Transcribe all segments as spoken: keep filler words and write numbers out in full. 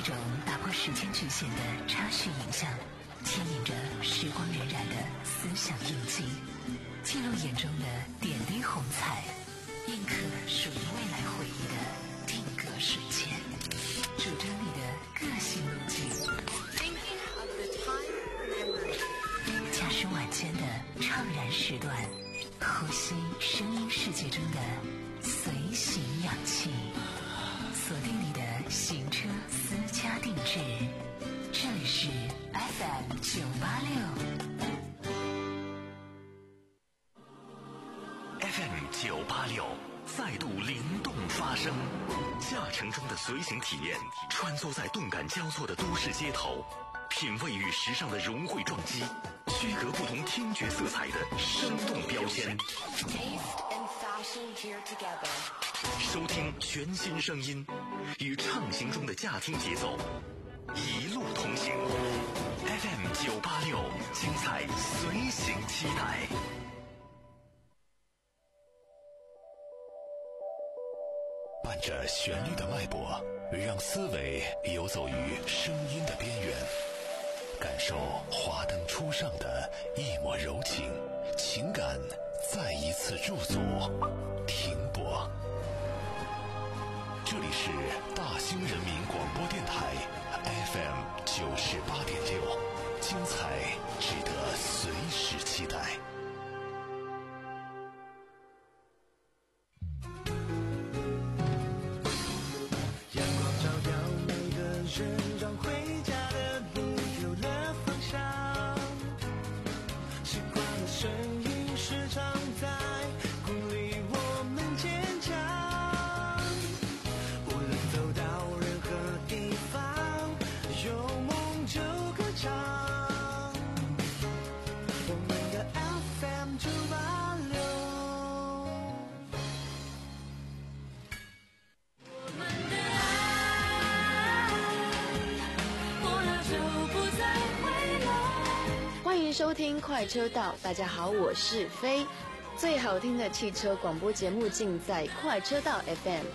种打破时间局限的插叙影像，牵引着时光荏苒的思想印记，记录眼中的点滴红彩，印刻属于未来回忆的定格瞬间，主张你的个性路径，驾驶晚间的怅然时段，呼吸声音世界中的随行氧气，锁定你的行车私家定制，这里是 F M 九八六 F M 九八六再度灵动发声，驾乘中的随行体验，穿梭在动感交错的都市街头，品味与时尚的融汇撞击，区隔不同听觉色彩的生动标签，收听全新声音，与畅行中的驾听节奏一路同行。 F M 九八六，精彩随行期待。伴着旋律的脉搏，让思维游走于声音的边缘，感受华灯初上的一抹柔情，情感再一次驻足停泊。这里是大兴人民广播电台 F M 九十八点六，精彩值得随时期待。 让回家的路有了方向，习惯的声音时常在鼓励我们坚强，无论走到任何地方，有梦就歌唱，我们的 F M 九八六。 欢迎收听快车道，大家好，我是飞，最好听的汽车广播节目尽在快车道 F M。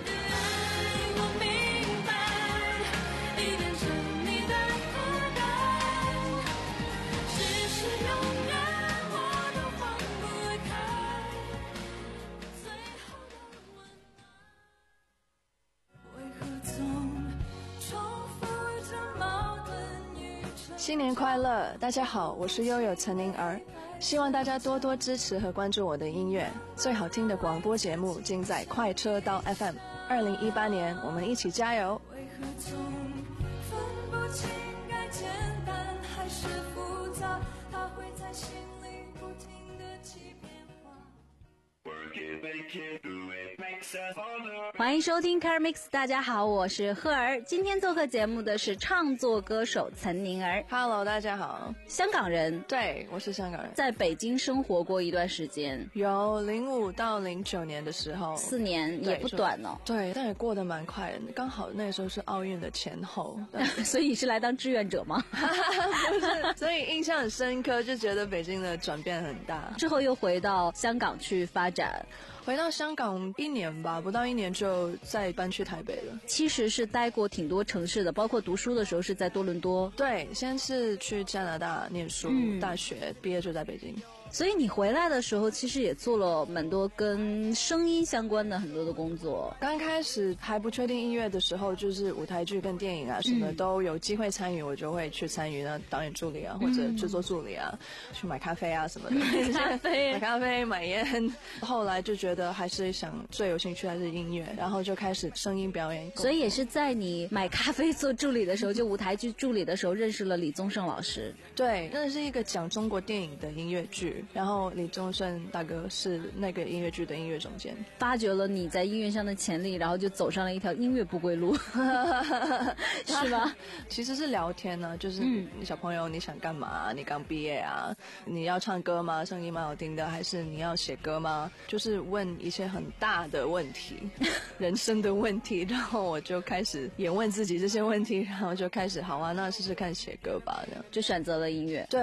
新年快乐，大家好，我是悠悠陈宁儿，希望大家多多支持和关注我的音乐，最好听的广播节目尽在快车道 F M。 二零一八年我们一起加油。 为何总分不清该简单还是复杂，它会在心里不停地起变化。 欢迎收听 Car Mix， 大家好，我是赫儿。今天做客节目的是创作歌手岑宁儿。 Hello， 大家好。 香港人？ 对，我是香港人， 在北京生活过一段时间， 有零五到零九年的时候， 四年也不短哦。 对，但也过得蛮快的，刚好那个时候是奥运的前后。 所以你是来当志愿者吗？ 不是，所以印象很深刻，就觉得北京的转变很大。 之后又回到香港去发展。 回到香港一年吧，不到一年就再搬去台北了。 其实是待过挺多城市的，包括读书的时候是在多伦多。 对，先是去加拿大念书，嗯、大学毕业就在北京。 所以你回来的时候其实也做了蛮多跟声音相关的很多的工作。 刚开始还不确定音乐的时候，就是舞台剧跟电影啊什么、嗯、都有机会参与，我就会去参与呢，导演助理啊或者制作助理啊、嗯、去买咖啡啊什么的。 买咖啡买咖啡买烟。后来就觉得还是想最有兴趣还是音乐，然后就开始声音表演。 所以也是在你买咖啡做助理的时候，就舞台剧助理的时候认识了李宗盛老师。 对，那是一个讲中国电影的音乐剧，然后李宗盛大哥是那个音乐剧的音乐总监， 发掘了你在音乐上的潜力，然后就走上了一条音乐不归路。是吧？ 其实是聊天呢、啊，就是你小朋友你想干嘛？你刚毕业啊，你要唱歌吗？声音蛮好听的，还是你要写歌吗？就是问一些很大的问题，人生的问题，然后我就开始也问自己这些问题，然后就开始好啊，那试试看写歌吧，这样就选择了音乐。 对。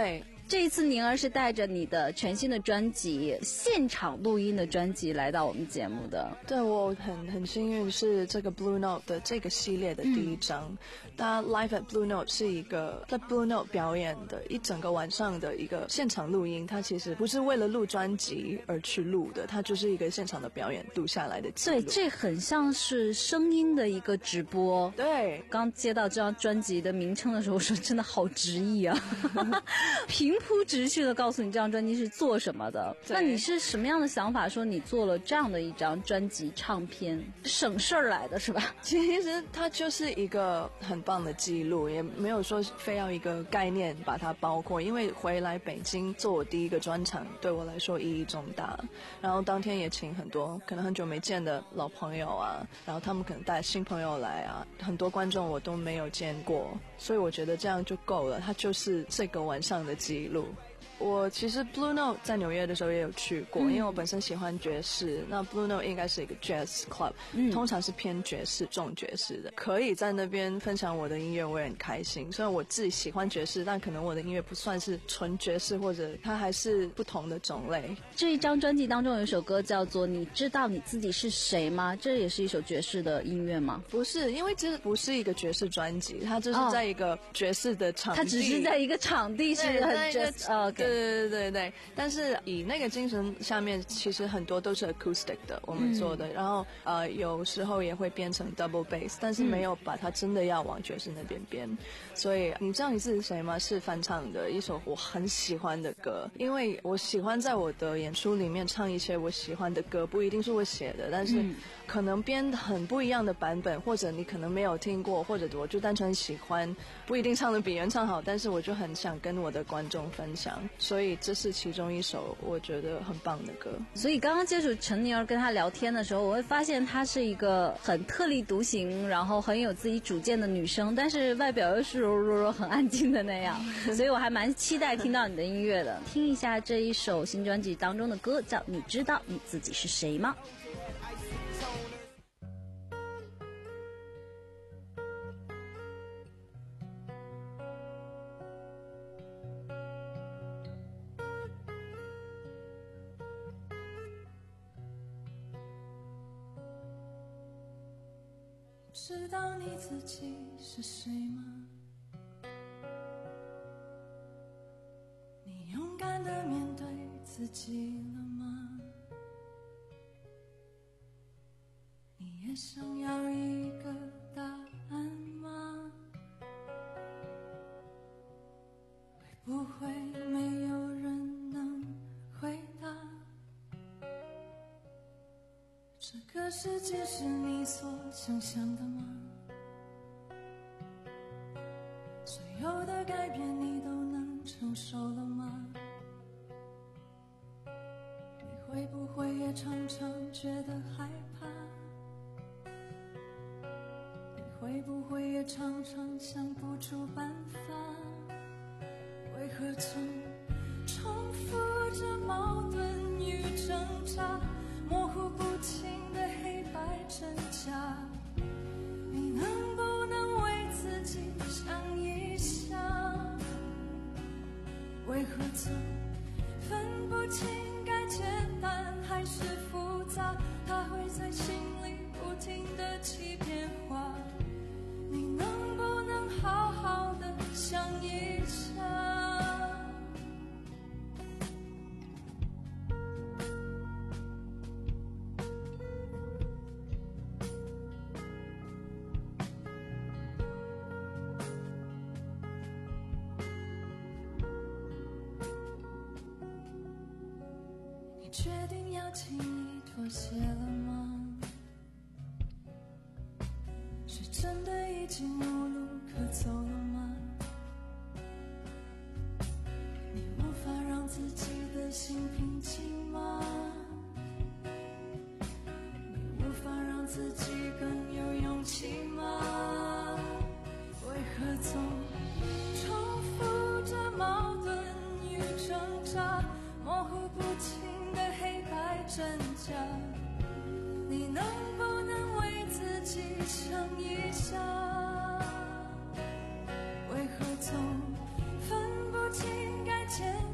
这一次宁儿是带着你的全新的专辑，现场录音的专辑来到我们节目的。 对，我很很幸运是这个 Blue Note 的这个系列的第一张。嗯、大家 Live at Blue Note 是一个在 Blue Note 表演的一整个晚上的一个现场录音，它其实不是为了录专辑而去录的，它就是一个现场的表演录下来的记录。 对，这很像是声音的一个直播。 对， 刚接到这张专辑的名称的时候，我说真的好直译啊，平铺直叙的告诉你这张专辑是做什么的。那你是什么样的想法？说你做了这样的一张专辑唱片，省事儿来的是吧？ 其实它就是一个很棒的记录，也没有说非要一个概念把它包括。因为回来北京做我第一个专场，对我来说意义重大。然后当天也请很多可能很久没见的老朋友啊，然后他们可能带新朋友来啊，很多观众我都没有见过，所以我觉得这样就够了，它就是这个晚上的记录。我其实 Blue Note 在纽约的时候也有去过、嗯、因为我本身喜欢爵士，那 Blue Note 应该是一个 jazz club、嗯、通常是偏爵士重爵士的，可以在那边分享我的音乐我也很开心。虽然我自己喜欢爵士，但可能我的音乐不算是纯爵士，或者它还是不同的种类。 这一张专辑当中有一首歌叫做你知道你自己是谁吗？这也是一首爵士的音乐吗？ 不是，因为这不是一个爵士专辑，它就是在一个爵士的场地、哦、 它只是在一个场地是很爵士、哦 okay。 对对对对，但是以那个精神下面，其实很多都是 acoustic 的我们做的、嗯、然后呃有时候也会编成 double bass， 但是没有把它真的要往爵士那边编、嗯、所以你知道你自己是谁吗是翻唱的一首我很喜欢的歌，因为我喜欢在我的演出里面唱一些我喜欢的歌，不一定是我写的，但是可能编很不一样的版本，或者你可能没有听过，或者我就单纯喜欢，不一定唱得比原唱好，但是我就很想跟我的观众分享，所以这是其中一首我觉得很棒的歌。 所以刚刚接触陈宁儿跟她聊天的时候，我会发现她是一个很特立独行，然后很有自己主见的女生，但是外表又是柔柔柔很安静的那样所以我还蛮期待听到你的音乐的听一下这一首新专辑当中的歌，叫你知道你自己是谁吗？ 知道你自己是谁吗？你勇敢地面对自己了吗？你也想要一个答案吗？会不会没有人能回答？这个世界是你所想象的吗？所有的改变你都能承受了吗？你会不会也常常觉得害怕？你会不会也常常想不出办法？为何总重复着矛盾与挣扎，模糊不清的黑白真假？你能不能为自己想一想？为何总分不清该简单还是复杂？它会在心里不停地起变化。你能不能好好的想一想？决定要轻易妥协了吗？是真的已经无路可走了吗？你无法让自己的心平静吗？你无法让自己更有勇气吗？为何总重复着矛盾与挣扎，模糊不清的黑白真假？你能不能为自己想一想？为何总分不清该简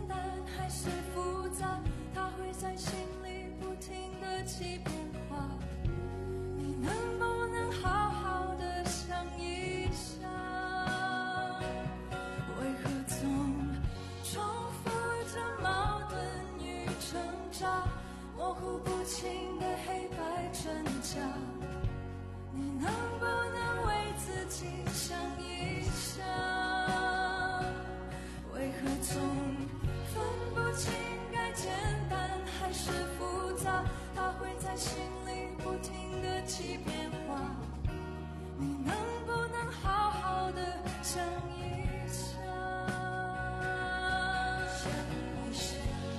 像一场像一场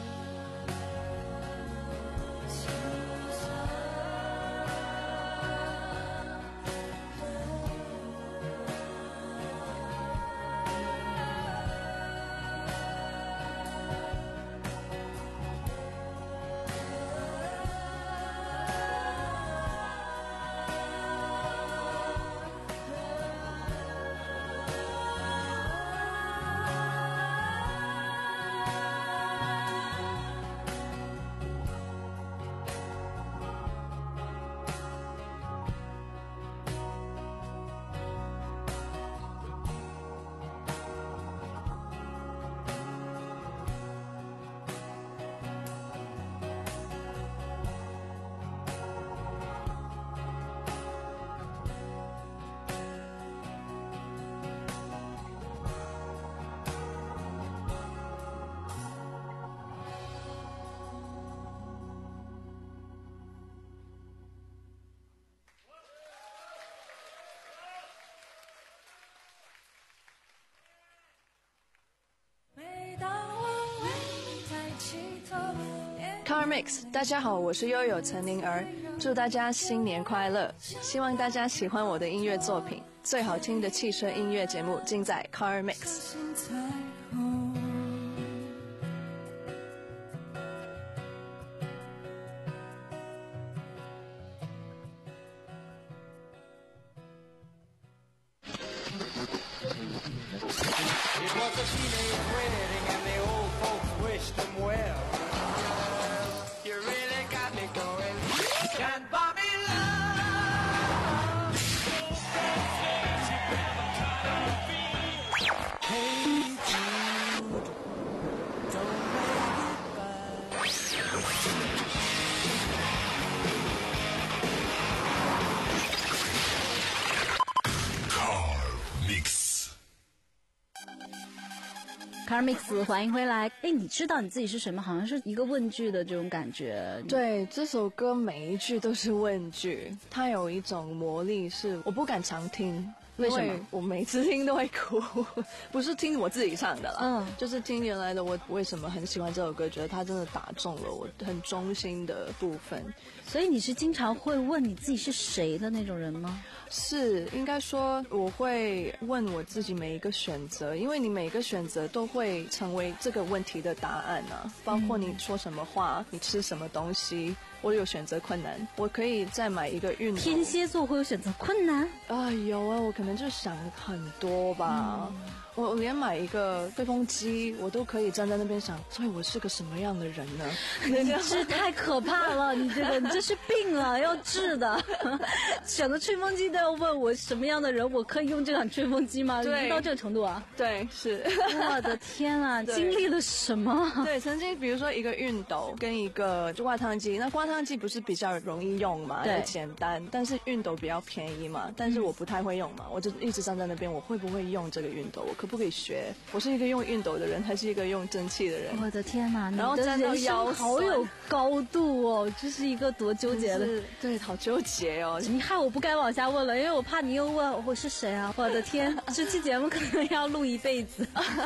Car Mix， 大家好，我是悠悠陈宁儿，祝大家新年快乐！希望大家喜欢我的音乐作品，最好听的汽车音乐节目尽在 Car Mix。 Car Mix， 欢迎回来。哎，你知道你自己是什么？好像是一个问句的这种感觉。 对，这首歌每一句都是问句，它有一种魔力，是我不敢常听。 为什么？ 我每次听都会哭，不是听我自己唱的啦， 嗯， 就是听原来的我为什么很喜欢这首歌，觉得它真的打中了我很中心的部分。 所以你是经常会问你自己是谁的那种人吗？ 是，应该说我会问我自己每一个选择，因为你每一个选择都会成为这个问题的答案啊，包括你说什么话，嗯，你吃什么东西。我有选择困难，我可以再买一个熨斗。 天蝎座会有选择困难啊？有啊，我可能就想很多吧。嗯，我我连买一个吹风机，我都可以站在那边想，所以我是个什么样的人呢？ 你这太可怕了，你这个你这是病了，要治的。选择吹风机都要问我什么样的人，我可以用这款吹风机吗？ 对， 到这个程度啊？ 对，是。 我的天啊，经历了什么？ 对，曾经比如说一个熨斗跟一个挂烫机，那挂烫机不是比较容易用嘛，又简单，但是熨斗比较便宜嘛，但是我不太会用嘛，我就一直站在那边，我会不会用这个熨斗？我可不可以学？我是一个用熨斗的人，还是一个用蒸汽的人？ 我的天哪， 然后站到腰好有高度哦，这是一个多纠结的， 对，好纠结哦。 你害我不该往下问了，因为我怕你又问我是谁啊！我的天，这期节目可能要录一辈子。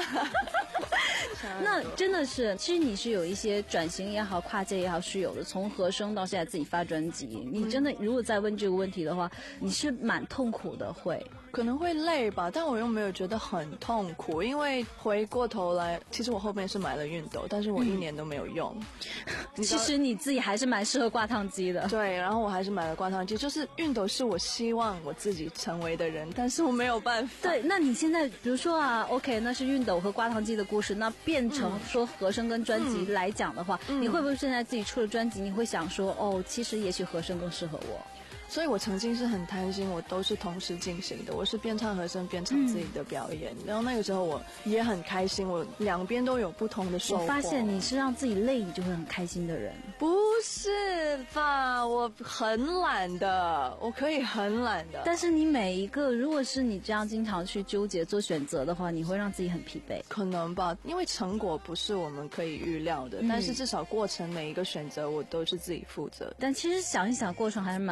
那真的是，其实你是有一些转型也好，跨界也好是有的。从和声到现在自己发专辑，你真的如果再问这个问题的话，你是蛮痛苦的，会可能会累吧，但我又没有觉得很痛苦，因为回过头来，其实我后面是买了熨斗，但是我一年都没有用。 嗯、其实你自己还是蛮适合挂烫机的。 对，然后我还是买了挂烫机，就是熨斗是我希望我自己成为的人，但是我没有办法。 对，那你现在比如说啊 ，OK， 那是熨斗和挂烫机的故事，那变成说和声跟专辑来讲的话，嗯、你会不会现在自己出了专辑，你会想说，哦，其实也许和声更适合我？ 所以我曾经是很贪心，我都是同时进行的，我是边唱和声边唱自己的表演、嗯、然后那个时候我也很开心，我两边都有不同的收获。 我发现你是让自己累你就会很开心的人。 不是吧，我很懒的，我可以很懒的， 但是你每一个如果是你这样经常去纠结做选择的话，你会让自己很疲惫。 可能吧，因为成果不是我们可以预料的、嗯、但是至少过程每一个选择我都是自己负责。 但其实想一想过程还是蛮开心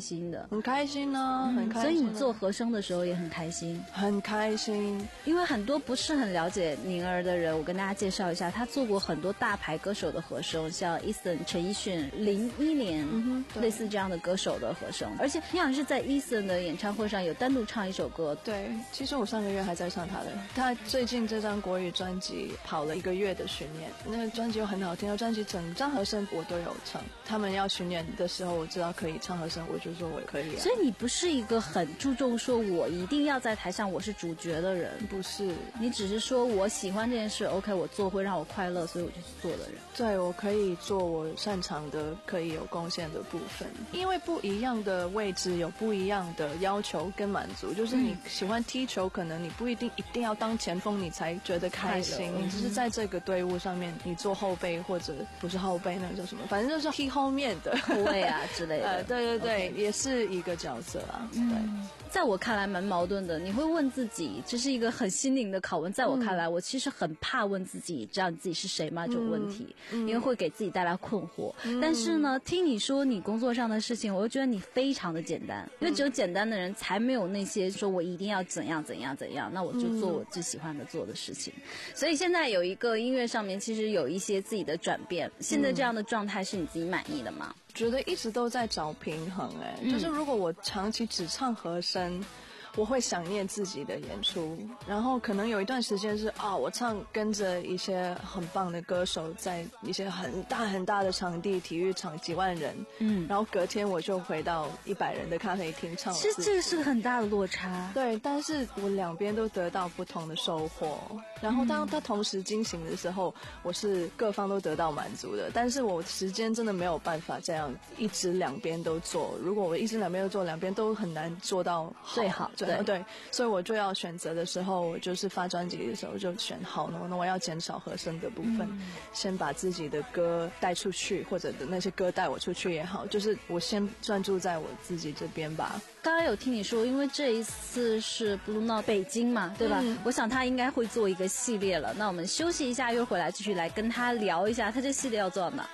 心的。 很开心呢、嗯，很开心。 所以你做和声的时候也很开心， 很开心。 因为很多不是很了解宁儿的人，我跟大家介绍一下，他做过很多大牌歌手的和声，像 Eason 陈奕迅零一年、嗯、类似这样的歌手的和声，而且你好像是在 Eason 的演唱会上有单独唱一首歌。 对，其实我上个月还在唱他的，他最近这张国语专辑跑了一个月的巡演，那个专辑又很好听，专辑整张和声我都有唱。他们要巡演的时候，我知道可以唱和声，我就说我可以、啊。 所以你不是一个很注重说我一定要在台上我是主角的人， 不是， 你只是说我喜欢这件事 OK 我做会让我快乐，所以我就去做的人。 对，我可以做我擅长的可以有贡献的部分，因为不一样的位置有不一样的要求跟满足，就是你喜欢踢球，可能你不一定一定要当前锋你才觉得开心，你只是在这个队伍上面你做后备或者不是后备那个叫什么，反正就是踢后面的后卫啊之类的、 呃、对对对、okay. 也是一个角色啊、嗯、对。 在我看来蛮矛盾的，你会问自己，这是一个很心灵的拷问。在我看来、嗯、我其实很怕问自己知道你自己是谁吗这种问题、嗯、因为会给自己带来困惑、嗯、但是呢听你说你工作上的事情，我就觉得你非常的简单，因为只有简单的人才没有那些说我一定要怎样怎样怎样，那我就做我最喜欢的做的事情、嗯、所以现在有一个音乐上面其实有一些自己的转变，现在这样的状态是你自己满意的吗？ 觉得一直都在找平衡、欸嗯、就是如果我长期只唱和声，我会想念自己的演出，然后可能有一段时间是啊，我唱跟着一些很棒的歌手，在一些很大很大的场地，体育场几万人，嗯，然后隔天我就回到一百人的咖啡厅唱。 其实这个是个很大的落差。 对，但是我两边都得到不同的收获，然后当它同时进行的时候，我是各方都得到满足的，但是我时间真的没有办法这样一直两边都做，如果我一直两边都做，两边都很难做到好最好。 对对，所以我就要选择的时候，我就是发专辑的时候就选好呢，那我要减少和声的部分、嗯，先把自己的歌带出去，或者的那些歌带我出去也好，就是我先专注在我自己这边吧。 刚刚有听你说，因为这一次是 Blue Note 北京嘛，对吧、嗯？我想他应该会做一个系列了。那我们休息一下，一会儿回来继续来跟他聊一下，他这系列要做到哪？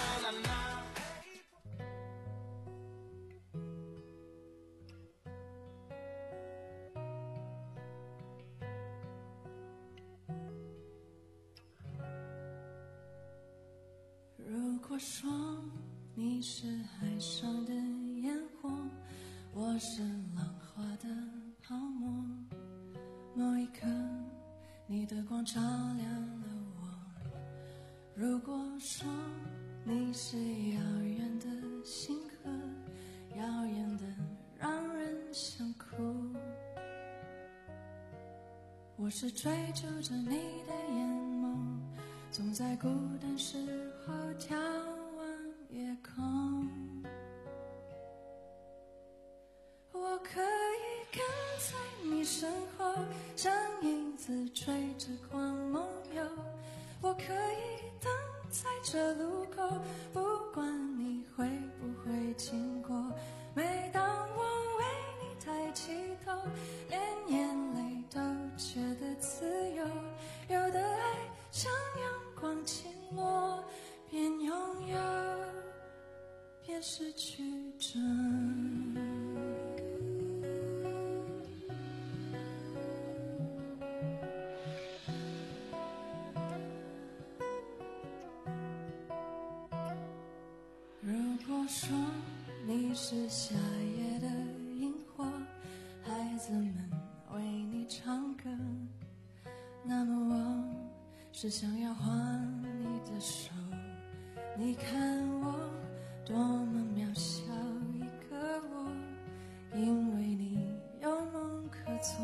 如果说你是海上的烟火，我是浪花的泡沫，某一刻你的光照亮了我。如果说你是遥远的星河，遥远的让人想哭，我是追逐着你的眼眸，总在孤单时候眺望夜空。我可以跟在你身后，像影子追着光梦游。我可以等在这路口，不管你会不会经过。每当我为你抬起头，连眼泪都觉得自由。有的爱像阳光倾落，边拥有边失去着。如果说你是夏夜的萤火，孩子们为你唱歌，那么我是想要画你的手。你看我多么渺小一个我，因为你有梦可做。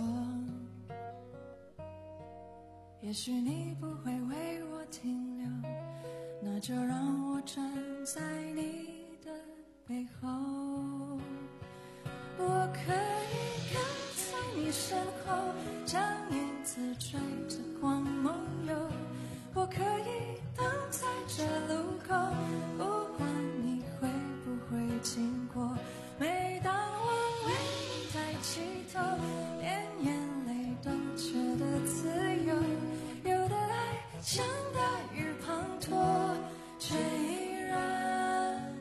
也许你不会为我停留，那就让我站在你的背后。我可以跟在你身后，像影子追着光梦游。我可以等在这路口，不管你会不会经过。每当我为你抬起头，连眼泪都觉得自由。有的爱像大雨滂沱，却依然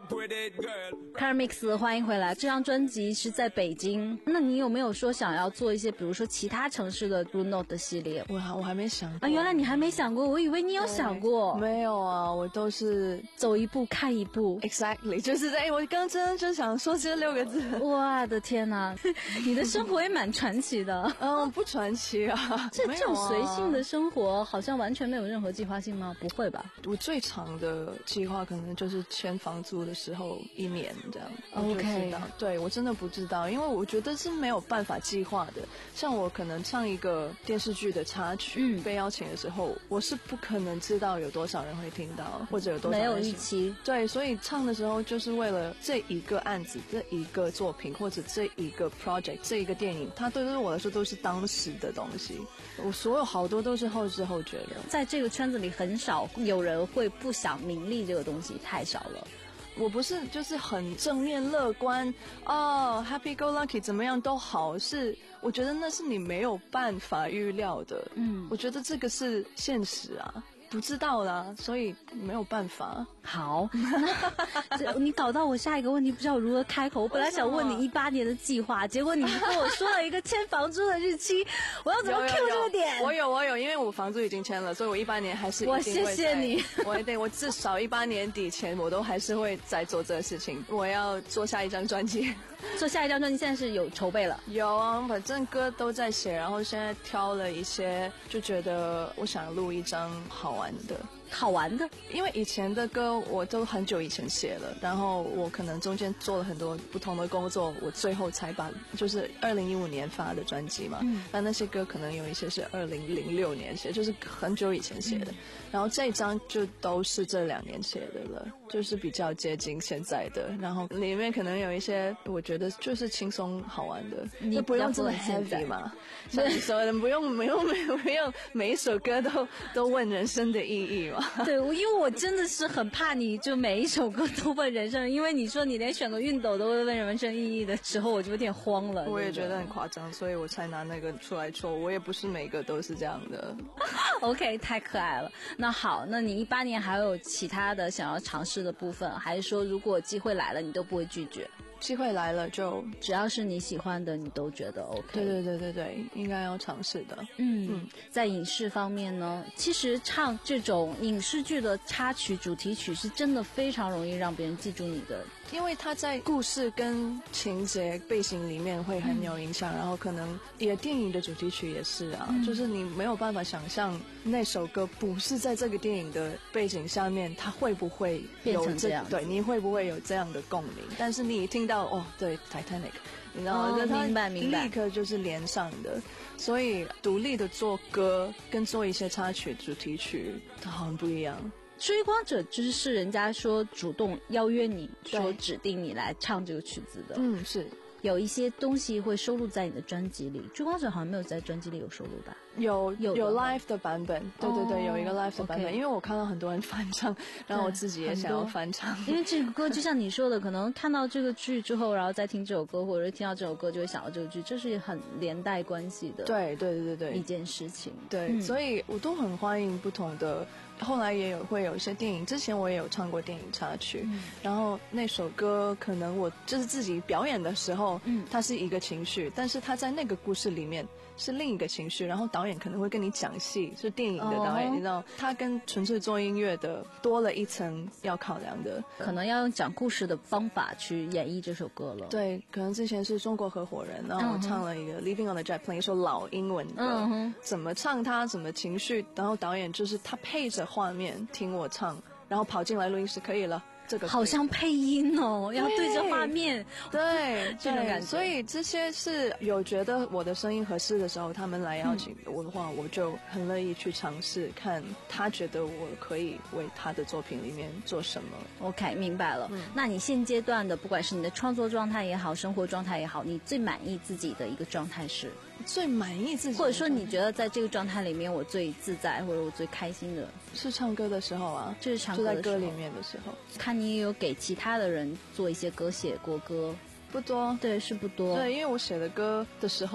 pretty girl. Carmix 欢迎回来，这张专辑是在北京，那你有没有说想要做一些比如说其他城市的 Blue Note 的系列？ 我我还没想过啊，原来你还没想过，我以为你有想过。 没有啊，我都是走一步看一步。 exactly 就是在我刚真的就想说这六个字。 我的天哪，你的生活也蛮传奇的。 嗯，不传奇啊， 这这种没有啊随性的生活好像完全没有任何计划性吗？不会吧？ 我最长的计划可能就是签房租的时候一年这样。 OK 我就知道，对我真的不知道，因为我觉得是没有办法计划的。像我可能唱一个电视剧的插曲， 嗯被邀请的时候，我是不可能知道有多少人会听到，或者有多少没有人喜预期。 对，所以唱的时候就是为了这一个案子、这一个作品或者这一个 project、这一个电影，它对于我来说都是当时的东西。我所有好多都是后知后觉的。 在这个圈子里，很少有人会不想名利这个东西，太少了。 我不是就是很正面乐观哦 ，happy go lucky 怎么样都好，是我觉得那是你没有办法预料的。 嗯， 我觉得这个是现实啊。不知道啦，所以没有办法。 好，那这你搞到我下一个问题不知道如何开口。我本来想问你一八年的计划，结果你跟我说了一个签房租的日期，我要怎么 Q 这个点？ 我有我有，因为我房租已经签了，所以我一八年还是一定会在。 我谢谢你， 我一定我至少一八年底前我都还是会在做这个事情。我要做下一张专辑， 做下一张专辑现在是有筹备了。 有啊，反正歌都在写，然后现在挑了一些，就觉得我想录一张好玩的。 好玩的， 因为以前的歌我都很久以前写了，然后我可能中间做了很多不同的工作，我最后才把就是二零一五年发的专辑嘛，嗯，那那些歌可能有一些是二零零六年写，就是很久以前写的，嗯，然后这一张就都是这两年写的了，就是比较接近现在的，然后里面可能有一些我觉得就是轻松好玩的， 你就不用这么 heavy 嘛，像你说的不用不用不用每一首歌都都问人生的意义嘛。 对，因为我真的是很怕你就每一首歌都问人生，因为你说你连选个熨斗都会问人生意义的时候，我就有点慌了。 我也觉得很夸张，所以我才拿那个出来说，我也不是每个都是这样的。 OK， 太可爱了。那好，那你一八年还有其他的想要尝试的部分，还是说如果机会来了你都不会拒绝？ 机会来了就只要是你喜欢的，你都觉得 OK。 对对对对对，应该要尝试的。 嗯嗯，在影视方面呢，其实唱这种影视剧的插曲、主题曲是真的非常容易让别人记住你的。 因为它在故事跟情节背景里面会很有影响，嗯，然后可能也电影的主题曲也是啊，嗯，就是你没有办法想象那首歌不是在这个电影的背景下面，它会不会有变成这样， 对，你会不会有这样的共鸣？但是你一听到哦，对 Titanic， 你知道吗？ 哦，明白明白， 立刻就是连上的。所以独立的做歌跟做一些插曲、主题曲，它很不一样。 追光者就是是人家说主动邀约你，说指定你来唱这个曲子的。 嗯，是有一些东西会收录在你的专辑里，追光者好像没有在专辑里有收录吧？ 有有有 live 的版本，对对对， 哦， 有一个 live 的版本， okay， 因为我看到很多人翻唱，然后我自己也想要翻唱。 因为这个歌就像你说的，可能看到这个剧之后，然后再听这首歌，或者是听到这首歌就会想到这个剧，这是很连带关系的。 对对对对对， 一件事情。 对，嗯，所以我都很欢迎不同的。后来也有会有一些电影，之前我也有唱过电影插曲，嗯，然后那首歌可能我就是自己表演的时候，嗯，它是一个情绪，但是它在那个故事里面是另一个情绪，然后导演可能会跟你讲戏，是电影的导演，哦，你知道，他跟纯粹做音乐的多了一层要考量的， 可能要用讲故事的方法去演绎这首歌了。 对，可能之前是中国合伙人，然后我唱了一个 Living on the Jet Plane， 一首老英文歌，嗯，怎么唱它，怎么情绪，然后导演就是他配着画面听我唱，然后跑进来录音室，可以了。这个好像配音哦，要对着画面， 对这种感觉。 所以这些是有觉得我的声音合适的时候，他们来邀请我的话，嗯，我就很乐意去尝试，看他觉得我可以为他的作品里面做什么。 OK， 明白了。嗯，那你现阶段的，不管是你的创作状态也好，生活状态也好，你最满意自己的一个状态是？ 最满意自己， 或者说你觉得在这个状态里面我最自在，或者我最开心的是唱歌的时候啊， 就是唱歌的时候， 就在歌里面的时候。 看你也有给其他的人做一些歌，写过歌， 不多， 对，是不多。 对，因为我写的歌的时候，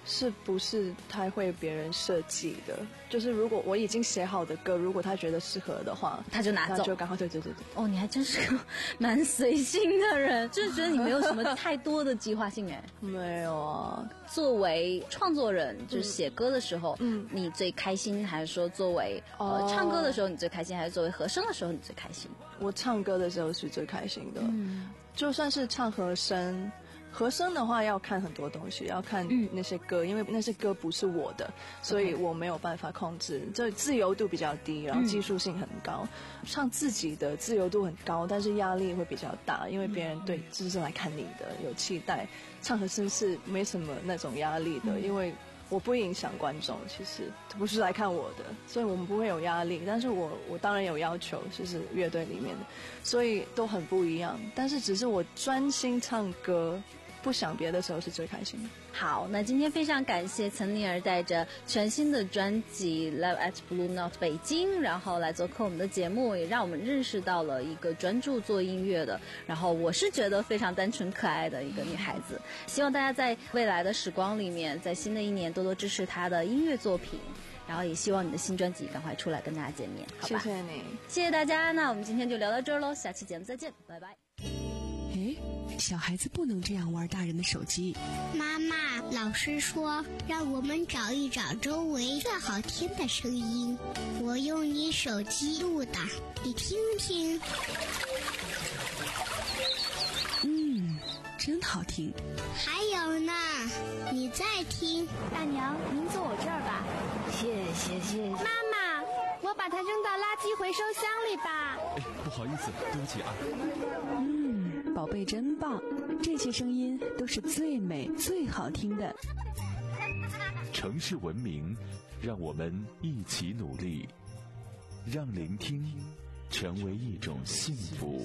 是不是太会别人设计的？就是如果我已经写好的歌，如果他觉得适合的话， 他就拿走， 那就赶快对对对对。 哦，你还真是个蛮随性的人，就是觉得你没有什么太多的计划性哎。 没有啊。 作为创作人，就是写歌的时候，嗯，你最开心，还是说作为、哦、呃唱歌的时候你最开心，还是作为和声的时候你最开心？ 我唱歌的时候是最开心的，嗯，就算是唱和声。和声的话要看很多东西，要看那些歌，嗯、因为那些歌不是我的，所以我没有办法控制，就自由度比较低，然后技术性很高。嗯、唱自己的自由度很高，但是压力会比较大，因为别人对就是来看你的，有期待。唱和声是没什么那种压力的，嗯、因为我不影响观众，其实不是来看我的，所以我们不会有压力。但是我我当然有要求，就是乐队里面的，所以都很不一样。但是只是我专心唱歌。不想别的时候是最开心的。 好，那今天非常感谢岑宁儿带着全新的专辑 Live at Blue Note 北京，然后来做客我们的节目，也让我们认识到了一个专注做音乐的，然后我是觉得非常单纯可爱的一个女孩子。希望大家在未来的时光里面，在新的一年多多支持她的音乐作品，然后也希望你的新专辑赶快出来跟大家见面，好吧？ 谢谢你， 谢谢大家。那我们今天就聊到这儿喽，下期节目再见，拜拜。 诶，小孩子不能这样玩大人的手机。 妈妈，老师说让我们找一找周围最好听的声音，我用你手机录的，你听听。 嗯，真好听。 还有呢，你再听。 大娘，您坐我这儿吧。 谢谢谢谢。 妈妈，我把它扔到垃圾回收箱里吧。 哎，不好意思，对不起啊。 嗯，宝贝真棒，这些声音都是最美最好听的。 城市文明，让我们一起努力，让聆听成为一种幸福。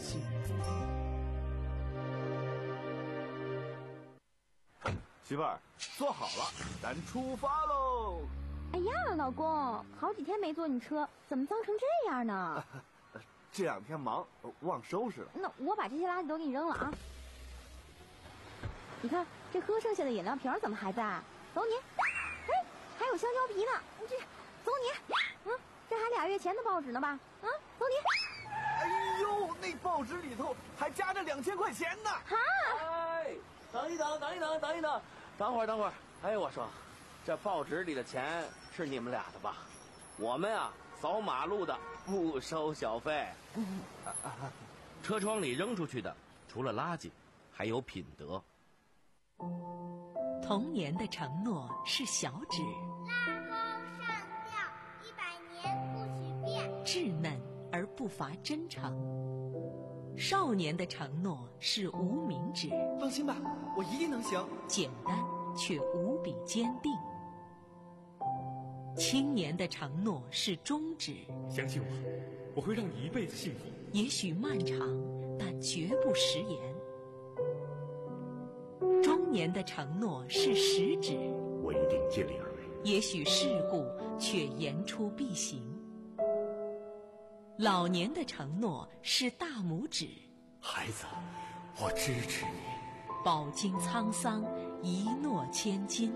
媳妇儿，坐好了，咱出发喽！ 哎呀，老公，好几天没坐你车，怎么脏成这样呢？ 这两天忙，忘收拾了。 那我把这些垃圾都给你扔了啊！你看这喝剩下的饮料瓶怎么还在？走你！哎，还有香蕉皮呢，这走你！嗯，这还俩月前的报纸呢吧？啊，走你！ 哎呦，那报纸里头还夹着两千块钱呢！ 哈！ 哎，等一等，等一等，等一等，等会儿，等会儿。哎，我说，这报纸里的钱是你们俩的吧？我们啊，扫马路的不收小费。 嗯、车窗里扔出去的，除了垃圾，还有品德。 童年的承诺是小指， 拉钩上吊，一百年不许变， 稚嫩而不乏真诚。少年的承诺是无名指， 放心吧，我一定能行。 简单却无比坚定。青年的承诺是中指， 相信我，我会让你一辈子幸福。 也许漫长，但绝不食言。中年的承诺是食指， 我一定尽力而为。 也许世故，却言出必行。老年的承诺是大拇指， 孩子，我支持你。 饱经沧桑，一诺千金。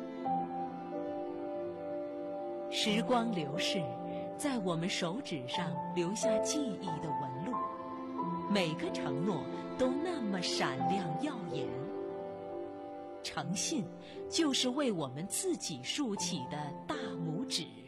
时光流逝，在我们手指上留下记忆的纹路，每个承诺都那么闪亮耀眼。诚信就是为我们自己竖起的大拇指。